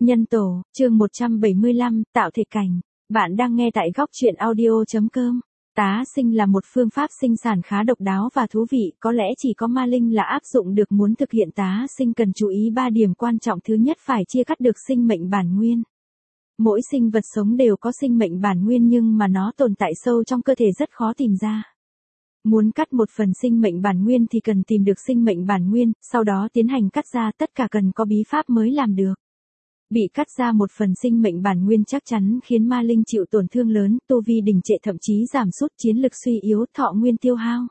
Nhân tổ, chương 175, tạo thể cảnh. Bạn đang nghe tại góc truyện audio.com. Tá sinh là một phương pháp sinh sản khá độc đáo và thú vị, có lẽ chỉ có ma linh là áp dụng được. Muốn thực hiện tá sinh cần chú ý 3 điểm quan trọng. Thứ nhất, phải chia cắt được sinh mệnh bản nguyên. Mỗi sinh vật sống đều có sinh mệnh bản nguyên nhưng mà nó tồn tại sâu trong cơ thể rất khó tìm ra. Muốn cắt một phần sinh mệnh bản nguyên thì cần tìm được sinh mệnh bản nguyên, sau đó tiến hành cắt ra, tất cả cần có bí pháp mới làm được. Bị cắt ra một phần sinh mệnh bản nguyên chắc chắn khiến ma linh chịu tổn thương lớn, tu vi đình trệ, thậm chí giảm sút, chiến lực suy yếu, thọ nguyên tiêu hao.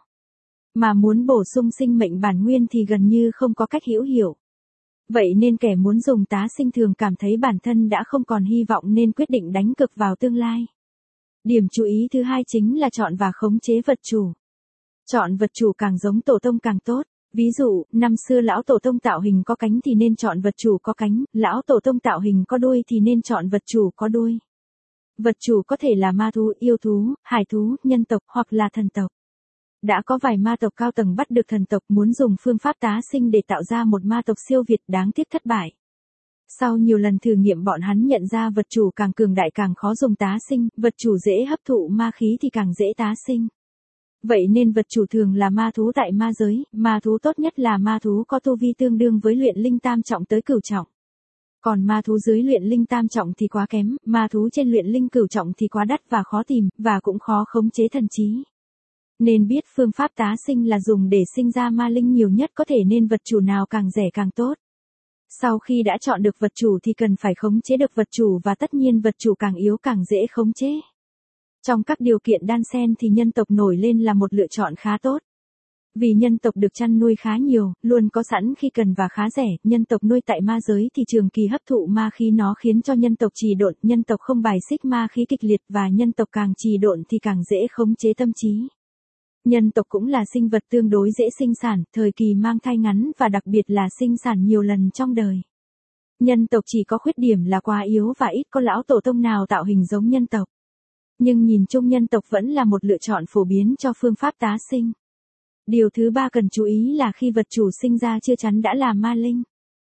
Mà muốn bổ sung sinh mệnh bản nguyên thì gần như không có cách hữu hiệu. Vậy nên kẻ muốn dùng tá sinh thường cảm thấy bản thân đã không còn hy vọng nên quyết định đánh cược vào tương lai. Điểm chú ý thứ hai chính là chọn và khống chế vật chủ. Chọn vật chủ càng giống tổ tông càng tốt. Ví dụ, năm xưa lão tổ tông tạo hình có cánh thì nên chọn vật chủ có cánh, lão tổ tông tạo hình có đuôi thì nên chọn vật chủ có đuôi. Vật chủ có thể là ma thú, yêu thú, hải thú, nhân tộc hoặc là thần tộc. Đã có vài ma tộc cao tầng bắt được thần tộc, muốn dùng phương pháp tá sinh để tạo ra một ma tộc siêu việt, đáng tiếc thất bại. Sau nhiều lần thử nghiệm bọn hắn nhận ra vật chủ càng cường đại càng khó dùng tá sinh, vật chủ dễ hấp thụ ma khí thì càng dễ tá sinh. Vậy nên vật chủ thường là ma thú tại ma giới, ma thú tốt nhất là ma thú có tu vi tương đương với luyện linh tam trọng tới cửu trọng. Còn ma thú dưới luyện linh tam trọng thì quá kém, ma thú trên luyện linh cửu trọng thì quá đắt và khó tìm, và cũng khó khống chế thần trí. Nên biết phương pháp tá sinh là dùng để sinh ra ma linh nhiều nhất có thể, nên vật chủ nào càng rẻ càng tốt. Sau khi đã chọn được vật chủ thì cần phải khống chế được vật chủ, và tất nhiên vật chủ càng yếu càng dễ khống chế. Trong các điều kiện đan xen thì nhân tộc nổi lên là một lựa chọn khá tốt. Vì nhân tộc được chăn nuôi khá nhiều, luôn có sẵn khi cần và khá rẻ, nhân tộc nuôi tại ma giới thì trường kỳ hấp thụ ma khí, nó khiến cho nhân tộc trì độn, nhân tộc không bài xích ma khí kịch liệt, và nhân tộc càng trì độn thì càng dễ khống chế tâm trí. Nhân tộc cũng là sinh vật tương đối dễ sinh sản, thời kỳ mang thai ngắn và đặc biệt là sinh sản nhiều lần trong đời. Nhân tộc chỉ có khuyết điểm là quá yếu và ít có lão tổ tông nào tạo hình giống nhân tộc. Nhưng nhìn chung nhân tộc vẫn là một lựa chọn phổ biến cho phương pháp tá sinh. Điều thứ ba cần chú ý là khi vật chủ sinh ra chưa chắn đã là ma linh.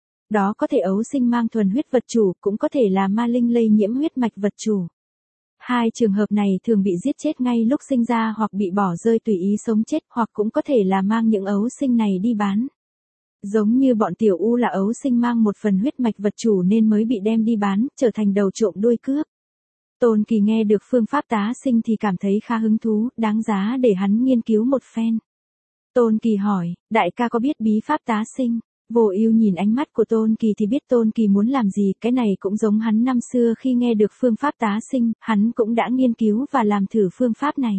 Đó có thể ấu sinh mang thuần huyết vật chủ, cũng có thể là ma linh lây nhiễm huyết mạch vật chủ. Hai trường hợp này thường bị giết chết ngay lúc sinh ra hoặc bị bỏ rơi tùy ý sống chết, hoặc cũng có thể là mang những ấu sinh này đi bán. Giống như bọn tiểu U là ấu sinh mang một phần huyết mạch vật chủ nên mới bị đem đi bán, trở thành đầu trộm đuôi cướp. Tôn Kỳ nghe được phương pháp tá sinh thì cảm thấy khá hứng thú, đáng giá để hắn nghiên cứu một phen. Tôn Kỳ hỏi, đại ca có biết bí pháp tá sinh? Vô Ưu nhìn ánh mắt của Tôn Kỳ thì biết Tôn Kỳ muốn làm gì, cái này cũng giống hắn năm xưa khi nghe được phương pháp tá sinh, hắn cũng đã nghiên cứu và làm thử phương pháp này.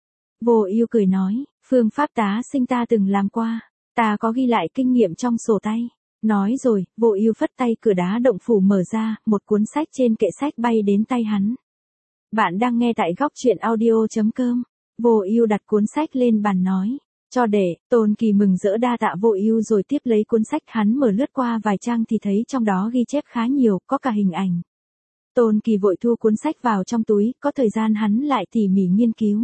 Vô Ưu cười nói, phương pháp tá sinh ta từng làm qua, ta có ghi lại kinh nghiệm trong sổ tay. Nói rồi, Vô Ưu phất tay, cửa đá động phủ mở ra, một cuốn sách trên kệ sách bay đến tay hắn. Bạn đang nghe tại góc truyện audio.com. Vô Ưu đặt cuốn sách lên bàn nói, cho để. Tôn Kỳ mừng rỡ đa tạ Vô Ưu rồi tiếp lấy cuốn sách, hắn mở lướt qua vài trang thì thấy trong đó ghi chép khá nhiều, có cả hình ảnh. Tôn Kỳ vội thu cuốn sách vào trong túi, có thời gian hắn lại tỉ mỉ nghiên cứu.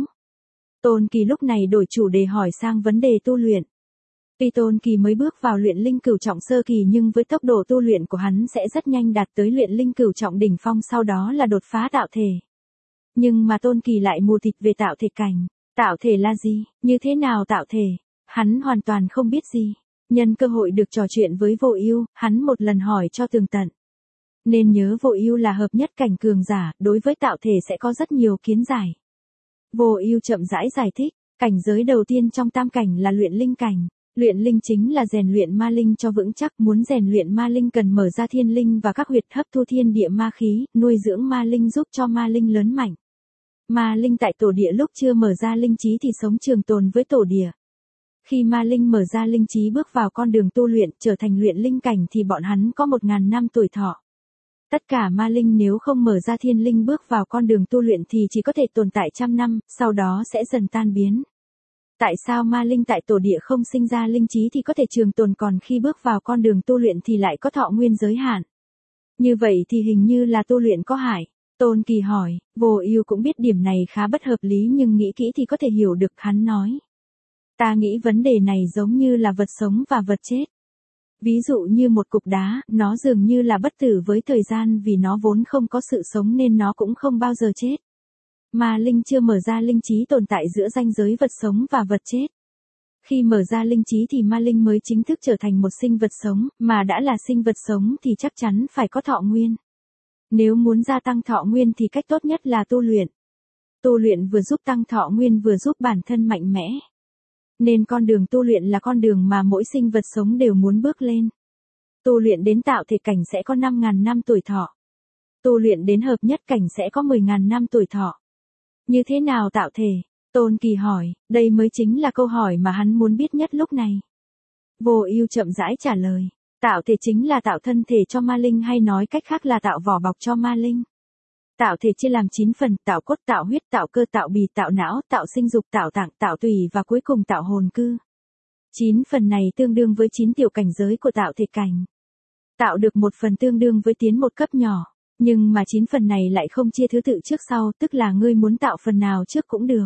Tôn Kỳ lúc này đổi chủ đề hỏi sang vấn đề tu luyện. Tuy Tôn Kỳ mới bước vào luyện linh cửu trọng sơ kỳ nhưng với tốc độ tu luyện của hắn sẽ rất nhanh đạt tới luyện linh cửu trọng đỉnh phong, sau đó là đột phá tạo thể. Nhưng mà Tôn Kỳ lại mù tịt về tạo thể cảnh. Tạo thể là gì? Như thế nào tạo thể? Hắn hoàn toàn không biết gì. Nhân cơ hội được trò chuyện với Vô Ưu, hắn một lần hỏi cho tường tận. Nên nhớ Vô Ưu là hợp nhất cảnh cường giả, đối với tạo thể sẽ có rất nhiều kiến giải. Vô Ưu chậm rãi giải thích, cảnh giới đầu tiên trong tam cảnh là luyện linh cảnh. Luyện linh chính là rèn luyện ma linh cho vững chắc, muốn rèn luyện ma linh cần mở ra thiên linh và các huyệt, hấp thu thiên địa ma khí, nuôi dưỡng ma linh giúp cho ma linh lớn mạnh. Ma linh tại tổ địa lúc chưa mở ra linh trí thì sống trường tồn với tổ địa. Khi ma linh mở ra linh trí bước vào con đường tu luyện, trở thành luyện linh cảnh thì bọn hắn có 1000 năm tuổi thọ. Tất cả ma linh nếu không mở ra thiên linh bước vào con đường tu luyện thì chỉ có thể tồn tại 100 năm, sau đó sẽ dần tan biến. Tại sao ma linh tại tổ địa không sinh ra linh trí thì có thể trường tồn, còn khi bước vào con đường tu luyện thì lại có thọ nguyên giới hạn? Như vậy thì hình như là tu luyện có hại. Tôn Kỳ hỏi, Vô Ưu cũng biết điểm này khá bất hợp lý nhưng nghĩ kỹ thì có thể hiểu được, hắn nói. Ta nghĩ vấn đề này giống như là vật sống và vật chết. Ví dụ như một cục đá, nó dường như là bất tử với thời gian vì nó vốn không có sự sống nên nó cũng không bao giờ chết. Ma linh chưa mở ra linh trí tồn tại giữa ranh giới vật sống và vật chết. Khi mở ra linh trí thì ma linh mới chính thức trở thành một sinh vật sống, mà đã là sinh vật sống thì chắc chắn phải có thọ nguyên. Nếu muốn gia tăng thọ nguyên thì cách tốt nhất là tu luyện. Tu luyện vừa giúp tăng thọ nguyên vừa giúp bản thân mạnh mẽ. Nên con đường tu luyện là con đường mà mỗi sinh vật sống đều muốn bước lên. Tu luyện đến tạo thể cảnh sẽ có 5.000 năm tuổi thọ. Tu luyện đến hợp nhất cảnh sẽ có 10.000 năm tuổi thọ. Như thế nào tạo thể? Tôn Kỳ hỏi, đây mới chính là câu hỏi mà hắn muốn biết nhất lúc này. Vô Ưu chậm rãi trả lời, tạo thể chính là tạo thân thể cho ma linh hay nói cách khác là tạo vỏ bọc cho ma linh. Tạo thể chia làm 9 phần, tạo cốt, tạo huyết, tạo cơ, tạo bì, tạo não, tạo sinh dục, tạo tạng, tạo tùy và cuối cùng tạo hồn cư. 9 phần này tương đương với 9 tiểu cảnh giới của tạo thể cảnh. Tạo được một phần tương đương với tiến một cấp nhỏ, nhưng mà 9 phần này lại không chia thứ tự trước sau, tức là ngươi muốn tạo phần nào trước cũng được.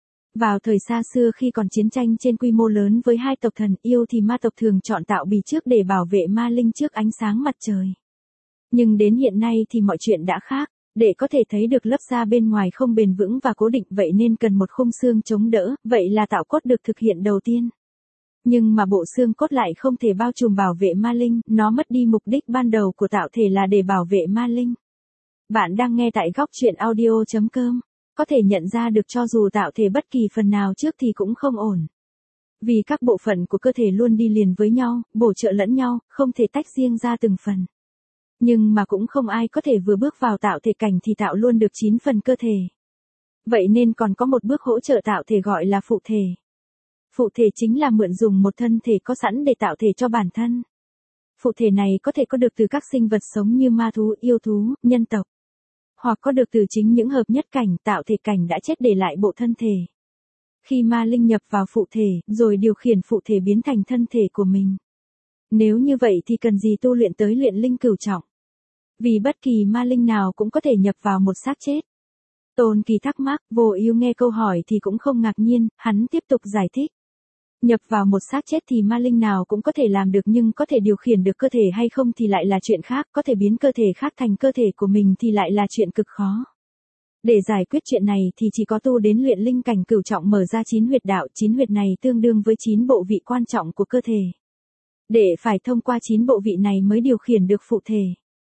Vào thời xa xưa khi còn chiến tranh trên quy mô lớn với hai tộc thần yêu thì ma tộc thường chọn tạo bì trước để bảo vệ ma linh trước ánh sáng mặt trời. Nhưng đến hiện nay thì mọi chuyện đã khác. Để có thể thấy được lớp da bên ngoài không bền vững và cố định vậy nên cần một khung xương chống đỡ, vậy là tạo cốt được thực hiện đầu tiên. Nhưng mà bộ xương cốt lại không thể bao trùm bảo vệ ma linh, nó mất đi mục đích ban đầu của tạo thể là để bảo vệ ma linh. Bạn đang nghe tại góc truyện audio.com. Có thể nhận ra được cho dù tạo thể bất kỳ phần nào trước thì cũng không ổn. Vì các bộ phận của cơ thể luôn đi liền với nhau, bổ trợ lẫn nhau, không thể tách riêng ra từng phần. Nhưng mà cũng không ai có thể vừa bước vào tạo thể cảnh thì tạo luôn được 9 phần cơ thể. Vậy nên còn có một bước hỗ trợ tạo thể gọi là phụ thể. Phụ thể chính là mượn dùng một thân thể có sẵn để tạo thể cho bản thân. Phụ thể này có thể có được từ các sinh vật sống như ma thú, yêu thú, nhân tộc. Hoặc có được từ chính những hợp nhất cảnh, tạo thể cảnh đã chết để lại bộ thân thể. Khi ma linh nhập vào phụ thể, rồi điều khiển phụ thể biến thành thân thể của mình. Nếu như vậy thì cần gì tu luyện tới luyện linh cửu trọng? Vì bất kỳ ma linh nào cũng có thể nhập vào một xác chết. Tôn Kỳ thắc mắc, Vô Ưu nghe câu hỏi thì cũng không ngạc nhiên, hắn tiếp tục giải thích. Nhập vào một xác chết thì ma linh nào cũng có thể làm được nhưng có thể điều khiển được cơ thể hay không thì lại là chuyện khác, có thể biến cơ thể khác thành cơ thể của mình thì lại là chuyện cực khó. Để giải quyết chuyện này thì chỉ có tu đến luyện linh cảnh cửu trọng mở ra 9 huyệt đạo, 9 huyệt này tương đương với 9 bộ vị quan trọng của cơ thể. Để phải thông qua 9 bộ vị này mới điều khiển được phụ thể.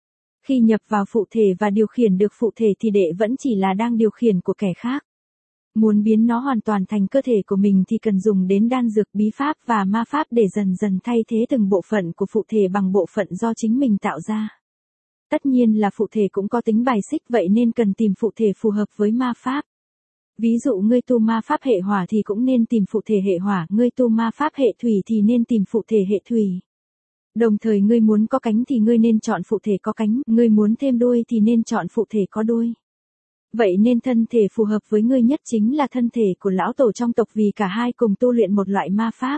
Khi nhập vào phụ thể và điều khiển được phụ thể thì đệ vẫn chỉ là đang điều khiển của kẻ khác. Muốn biến nó hoàn toàn thành cơ thể của mình thì cần dùng đến đan dược bí pháp và ma pháp để dần dần thay thế từng bộ phận của phụ thể bằng bộ phận do chính mình tạo ra. Tất nhiên là phụ thể cũng có tính bài xích vậy nên cần tìm phụ thể phù hợp với ma pháp. Ví dụ ngươi tu ma pháp hệ hỏa thì cũng nên tìm phụ thể hệ hỏa, ngươi tu ma pháp hệ thủy thì nên tìm phụ thể hệ thủy. Đồng thời ngươi muốn có cánh thì ngươi nên chọn phụ thể có cánh, ngươi muốn thêm đuôi thì nên chọn phụ thể có đuôi. Vậy nên thân thể phù hợp với ngươi nhất chính là thân thể của lão tổ trong tộc vì cả hai cùng tu luyện một loại ma pháp.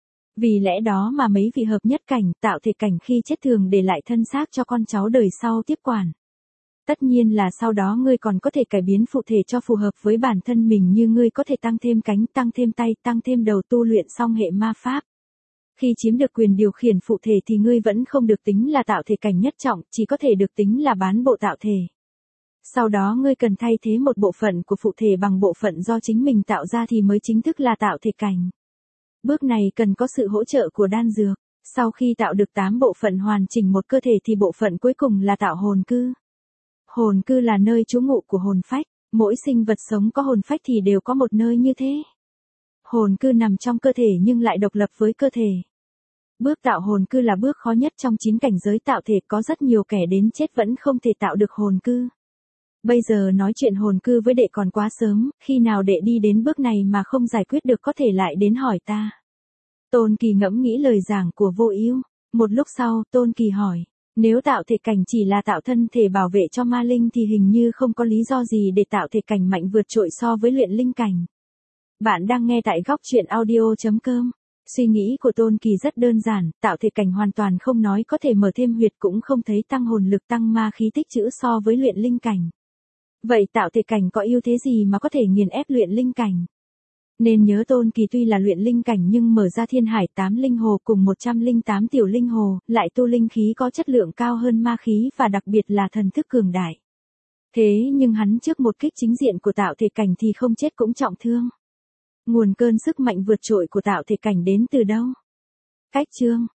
Vì lẽ đó mà mấy vị hợp nhất cảnh, tạo thể cảnh khi chết thường để lại thân xác cho con cháu đời sau tiếp quản. Tất nhiên là sau đó ngươi còn có thể cải biến phụ thể cho phù hợp với bản thân mình như ngươi có thể tăng thêm cánh, tăng thêm tay, tăng thêm đầu tu luyện xong hệ ma pháp. Khi chiếm được quyền điều khiển phụ thể thì ngươi vẫn không được tính là tạo thể cảnh nhất trọng, chỉ có thể được tính là bán bộ tạo thể. Sau đó ngươi cần thay thế một bộ phận của phụ thể bằng bộ phận do chính mình tạo ra thì mới chính thức là tạo thể cảnh. Bước này cần có sự hỗ trợ của đan dược. Sau khi tạo được 8 bộ phận hoàn chỉnh một cơ thể thì bộ phận cuối cùng là tạo hồn cư. Hồn cư là nơi trú ngụ của hồn phách, mỗi sinh vật sống có hồn phách thì đều có một nơi như thế. Hồn cư nằm trong cơ thể nhưng lại độc lập với cơ thể. Bước tạo hồn cư là bước khó nhất trong 9 cảnh giới tạo thể, có rất nhiều kẻ đến chết vẫn không thể tạo được hồn cư. Bây giờ nói chuyện hồn cư với đệ còn quá sớm, khi nào đệ đi đến bước này mà không giải quyết được có thể lại đến hỏi ta. Tôn Kỳ ngẫm nghĩ lời giảng của Vô Ưu. Một lúc sau, Tôn Kỳ hỏi, nếu tạo thể cảnh chỉ là tạo thân thể bảo vệ cho ma linh thì hình như không có lý do gì để tạo thể cảnh mạnh vượt trội so với luyện linh cảnh. Bạn đang nghe tại góc truyện audio.com. Suy nghĩ của Tôn Kỳ rất đơn giản, tạo thể cảnh hoàn toàn không nói có thể mở thêm huyệt cũng không thấy tăng hồn lực tăng ma khí tích trữ so với luyện linh cảnh. Vậy tạo thể cảnh có ưu thế gì mà có thể nghiền ép luyện linh cảnh? Nên nhớ Tôn Kỳ tuy là luyện linh cảnh nhưng mở ra thiên hải 8 linh hồ cùng 108 tiểu linh hồ, lại tu linh khí có chất lượng cao hơn ma khí và đặc biệt là thần thức cường đại. Thế nhưng hắn trước một kích chính diện của tạo thể cảnh thì không chết cũng trọng thương. Nguồn cơn sức mạnh vượt trội của tạo thể cảnh đến từ đâu? Cách chương